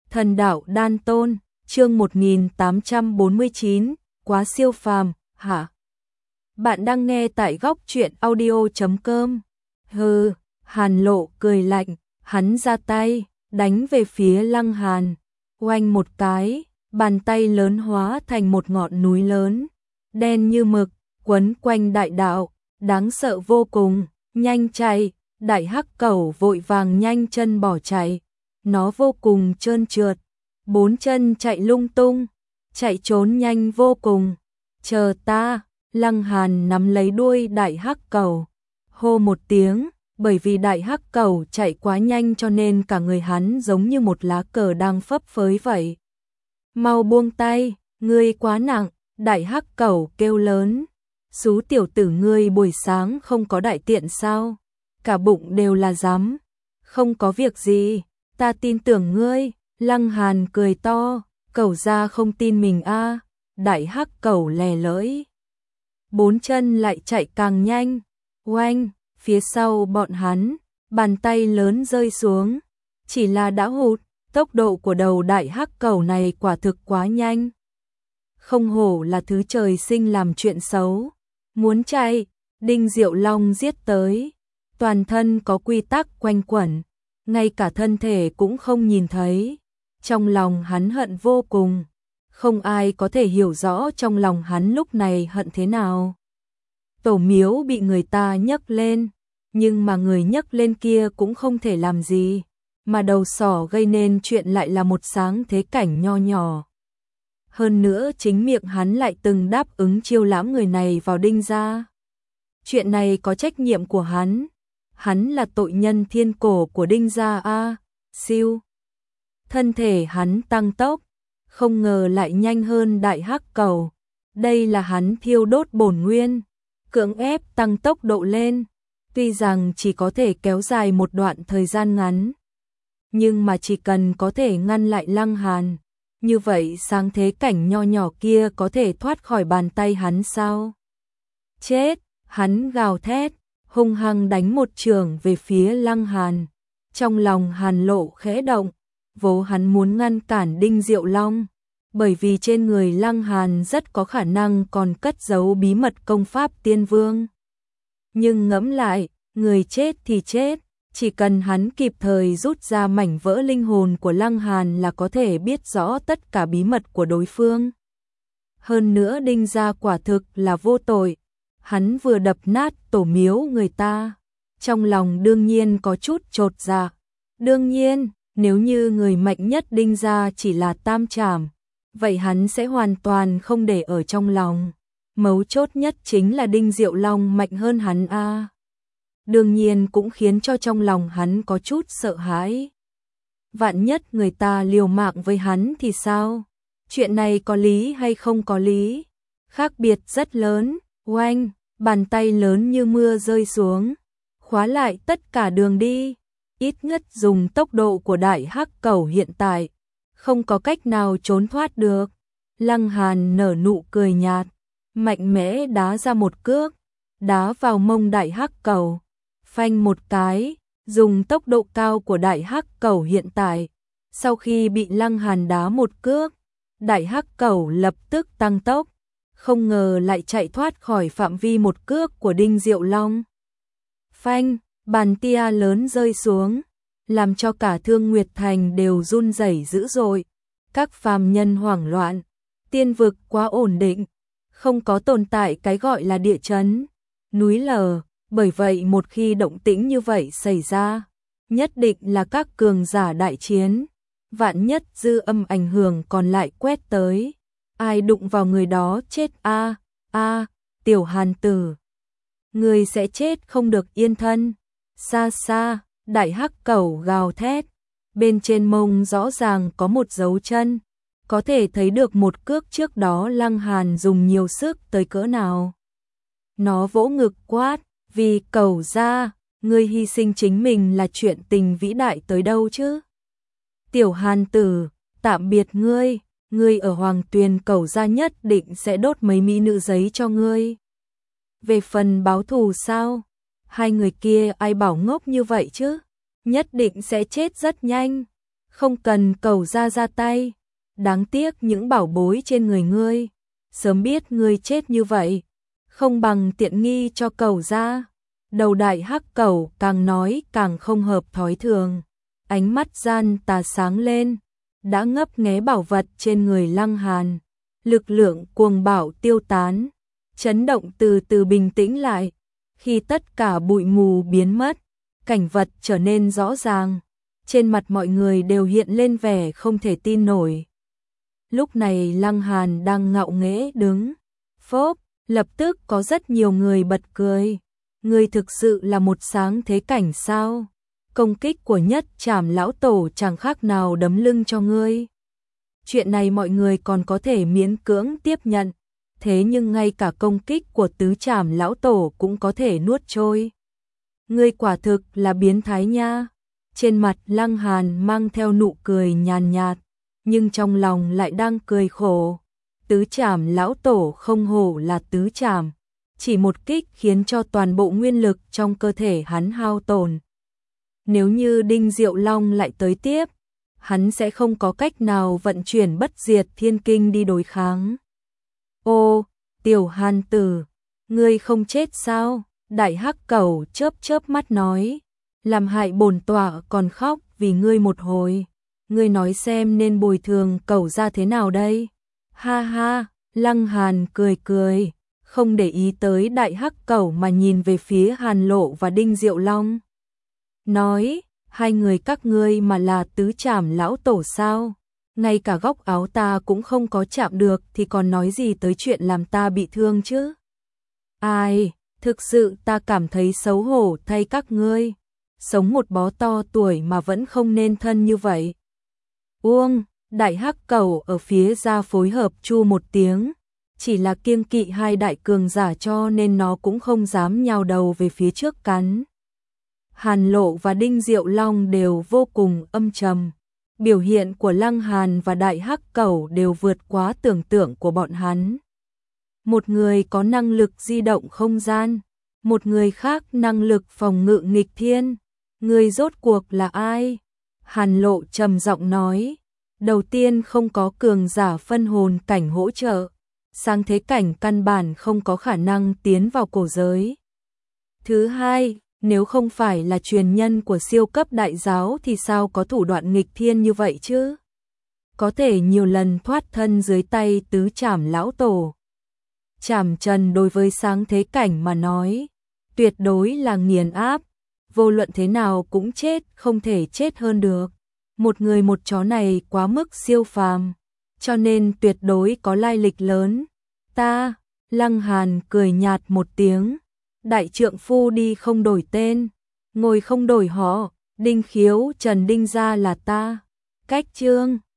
Thần đạo đan tôn, chương 1849, quá siêu phàm, hả? Bạn đang nghe tại góc truyện audio.com. Hừ, Hàn Lộ cười lạnh, hắn ra tay, đánh về phía Lăng Hàn. Oanh một cái, bàn tay lớn hóa thành một ngọn núi lớn, đen như mực, quấn quanh đại đạo, đáng sợ vô cùng, nhanh chạy, đại hắc cẩu vội vàng nhanh chân bỏ chạy. Nó vô cùng trơn trượt, bốn chân chạy lung tung, chạy trốn nhanh vô cùng. Chờ ta, Lăng Hàn nắm lấy đuôi đại hắc cẩu, hô một tiếng, bởi vì đại hắc cẩu chạy quá nhanh cho nên cả người hắn giống như một lá cờ đang phấp phới vậy. Mau buông tay, ngươi quá nặng, đại hắc cẩu kêu lớn. Xú tiểu tử ngươi buổi sáng không có đại tiện sao? Cả bụng đều là rắm. Không có việc gì, ta tin tưởng ngươi. Lăng Hàn cười to, cẩu ra không tin mình a. Đại hắc cẩu lè lưỡi, bốn chân lại chạy càng nhanh. Oanh, phía sau bọn hắn, bàn tay lớn rơi xuống, chỉ là đã hụt. Tốc độ của đầu đại hắc cẩu này quả thực quá nhanh. Không hổ là thứ trời sinh làm chuyện xấu. Muốn chạy, Đinh Diệu Long giết tới, toàn thân có quy tắc quanh quẩn, ngay cả thân thể cũng không nhìn thấy. Trong lòng hắn hận vô cùng, không ai có thể hiểu rõ trong lòng hắn lúc này hận thế nào. Tổ miếu bị người ta nhấc lên, nhưng mà người nhấc lên kia cũng không thể làm gì, mà đầu sỏ gây nên chuyện lại là một sáng thế cảnh nho nhỏ. Hơn nữa chính miệng hắn lại từng đáp ứng chiêu lãm người này vào Đinh gia. Chuyện này có trách nhiệm của hắn là tội nhân thiên cổ của Đinh gia a. Siêu. Thân thể hắn tăng tốc, không ngờ lại nhanh hơn đại hắc cẩu. Đây là hắn thiêu đốt bổn nguyên, cưỡng ép tăng tốc độ lên. Tuy rằng chỉ có thể kéo dài một đoạn thời gian ngắn, nhưng mà chỉ cần có thể ngăn lại Lăng Hàn, như vậy sáng thế cảnh nho nhỏ kia có thể thoát khỏi bàn tay hắn sao? Chết, hắn gào thét, hung hăng đánh một chưởng về phía Lăng Hàn. Trong lòng Hàn Lộ khẽ động, vốn hắn muốn ngăn cản Đinh Diệu Long, bởi vì trên người Lăng Hàn rất có khả năng còn cất giấu bí mật công pháp tiên vương. Nhưng ngẫm lại, người chết thì chết, chỉ cần hắn kịp thời rút ra mảnh vỡ linh hồn của Lăng Hàn là có thể biết rõ tất cả bí mật của đối phương. Hơn nữa Đinh gia quả thực là vô tội, hắn vừa đập nát tổ miếu người ta, trong lòng đương nhiên có chút chột dạ. Đương nhiên, nếu như người mạnh nhất Đinh gia chỉ là tam trảm, vậy hắn sẽ hoàn toàn không để ở trong lòng. Mấu chốt nhất chính là Đinh Diệu Long mạnh hơn hắn a. Đương nhiên cũng khiến cho trong lòng hắn có chút sợ hãi. Vạn nhất người ta liều mạng với hắn thì sao? Chuyện này có lý hay không có lý? Khác biệt rất lớn. Oanh, bàn tay lớn như mưa rơi xuống, khóa lại tất cả đường đi. Ít nhất dùng tốc độ của đại hắc cẩu hiện tại, không có cách nào trốn thoát được. Lăng Hàn nở nụ cười nhạt, mạnh mẽ đá ra một cước, đá vào mông đại hắc cẩu. Phanh một cái, dùng tốc độ cao của đại hắc cẩu hiện tại, sau khi bị Lăng Hàn đá một cước, đại hắc cẩu lập tức tăng tốc, không ngờ lại chạy thoát khỏi phạm vi một cước của Đinh Diệu Long. Phanh, bàn tia lớn rơi xuống, làm cho cả Thương Nguyệt Thành đều run rẩy dữ dội. Các phàm nhân hoảng loạn, tiên vực quá ổn định, không có tồn tại cái gọi là địa chấn, núi lở. Bởi vậy một khi động tĩnh như vậy xảy ra, nhất định là các cường giả đại chiến. Vạn nhất dư âm ảnh hưởng còn lại quét tới, ai đụng vào người đó chết a. Tiểu Hàn tử, người sẽ chết không được yên thân. Xa xa, đại hắc cẩu gào thét, bên trên mông rõ ràng có một dấu chân, có thể thấy được một cước trước đó Lăng Hàn dùng nhiều sức tới cỡ nào. Nó vỗ ngực quát, vì cẩu gia, ngươi hy sinh chính mình là chuyện tình vĩ đại tới đâu chứ? Tiểu Hàn tử, tạm biệt ngươi ở Hoàng Tuyền cẩu gia nhất định sẽ đốt mấy mỹ nữ giấy cho ngươi. Về phần báo thù sao? Hai người kia ai bảo ngốc như vậy chứ? Nhất định sẽ chết rất nhanh. Không cần Cẩu gia ra tay, đáng tiếc những bảo bối trên người ngươi, sớm biết ngươi chết như vậy, không bằng tiện nghi cho Cẩu gia. Đầu đại hắc cẩu càng nói càng không hợp thói thường, ánh mắt gian tà sáng lên, đã ngấp nghé bảo vật trên người Lăng Hàn, lực lượng cuồng bạo tiêu tán, chấn động từ từ bình tĩnh lại, khi tất cả bụi mù biến mất, cảnh vật trở nên rõ ràng, trên mặt mọi người đều hiện lên vẻ không thể tin nổi. Lúc này Lăng Hàn đang ngạo nghễ đứng, phốp, lập tức có rất nhiều người bật cười. Ngươi thực sự là một sáng thế cảnh sao? Công kích của Nhất Trảm lão tổ chẳng khác nào đấm lưng cho ngươi. Chuyện này mọi người còn có thể miễn cưỡng tiếp nhận, thế nhưng ngay cả công kích của Tứ Trảm lão tổ cũng có thể nuốt trôi. Ngươi quả thực là biến thái nha. Trên mặt Lăng Hàn mang theo nụ cười nhàn nhạt, nhưng trong lòng lại đang cười khổ. Tứ Trảm lão tổ không hổ là Tứ Trảm, chỉ một kích khiến cho toàn bộ nguyên lực trong cơ thể hắn hao tổn. Nếu như Đinh Diệu Long lại tới tiếp, hắn sẽ không có cách nào vận chuyển Bất Diệt Thiên Kinh đi đối kháng. Ô, Tiểu Hàn tử, ngươi không chết sao? Đại hắc cẩu chớp chớp mắt nói, làm hại bổn tọa còn khóc vì ngươi một hồi. Ngươi nói xem nên bồi thường Cẩu gia thế nào đây? Ha ha, Lăng Hàn cười cười, không để ý tới đại hắc cẩu mà nhìn về phía Hàn Lộ và Đinh Diệu Long. Nói, hai người các ngươi mà là Tứ Trảm lão tổ sao? Ngay cả góc áo ta cũng không có chạm được thì còn nói gì tới chuyện làm ta bị thương chứ? Ai, thực sự ta cảm thấy xấu hổ thay các ngươi. Sống một bó to tuổi mà vẫn không nên thân như vậy. Uông, đại hắc cẩu ở phía ra phối hợp chu một tiếng. Chỉ là kiêng kỵ hai đại cường giả cho nên nó cũng không dám nhào đầu về phía trước cắn. Hàn Lộ và Đinh Diệu Long đều vô cùng âm trầm. Biểu hiện của Lăng Hàn và đại hắc cẩu đều vượt quá tưởng tượng của bọn hắn. Một người có năng lực di động không gian, một người khác năng lực phòng ngự nghịch thiên. Người rốt cuộc là ai? Hàn Lộ trầm giọng nói. Đầu tiên không có cường giả phân hồn cảnh hỗ trợ. Sáng thế cảnh căn bản không có khả năng tiến vào cổ giới. Thứ hai, nếu không phải là truyền nhân của siêu cấp đại giáo thì sao có thủ đoạn nghịch thiên như vậy chứ? Có thể nhiều lần thoát thân dưới tay Tứ Trảm lão tổ. Trảm Trần đối với sáng thế cảnh mà nói, tuyệt đối là nghiền áp, vô luận thế nào cũng chết, không thể chết hơn được. Một người một chó này quá mức siêu phàm, cho nên tuyệt đối có lai lịch lớn. Ta, Lăng Hàn cười nhạt một tiếng, đại trượng phu đi không đổi tên, ngồi không đổi họ, Đinh Khiếu Trần Đinh gia là ta. Cách chương